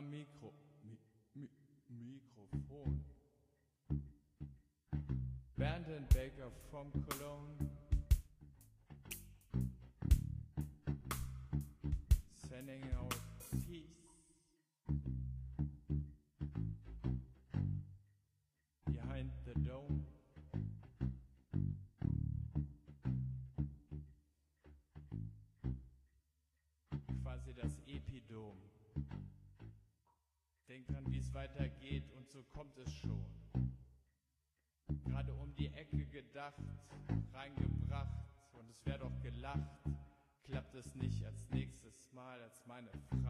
am Mikrofon. Brandon Baker from Cologne, sending out peace behind the dome. Quasi das Epidom. Denk dran, wie es weitergeht, und so kommt es schon. Gerade um die Ecke gedacht, reingebracht, und es wär doch gelacht. Klappt es nicht als nächstes Mal, als meine